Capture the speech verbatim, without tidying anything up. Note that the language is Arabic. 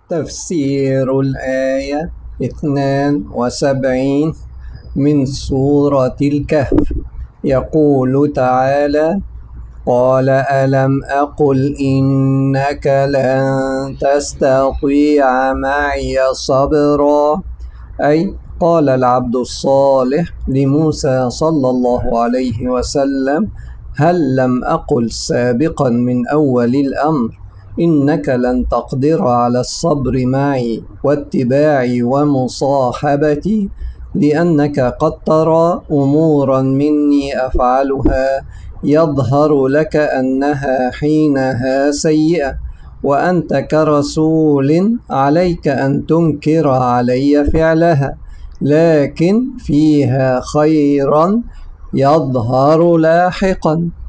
تفسير الآية اثنان وسبعين من سورة الكهف. يقول تعالى: قال ألم أقل إنك لن تستطيع معي صبرا، أي قال العبد الصالح لموسى صلى الله عليه وسلم: هل لم أقل سابقا من أول الأمر إنك لن تقدر على الصبر معي واتباعي ومصاحبتي، لأنك قد ترى أمورا مني أفعلها يظهر لك أنها حينها سيئة، وأنت كرسول عليك أن تنكر علي فعلها، لكن فيها خيرا يظهر لاحقا.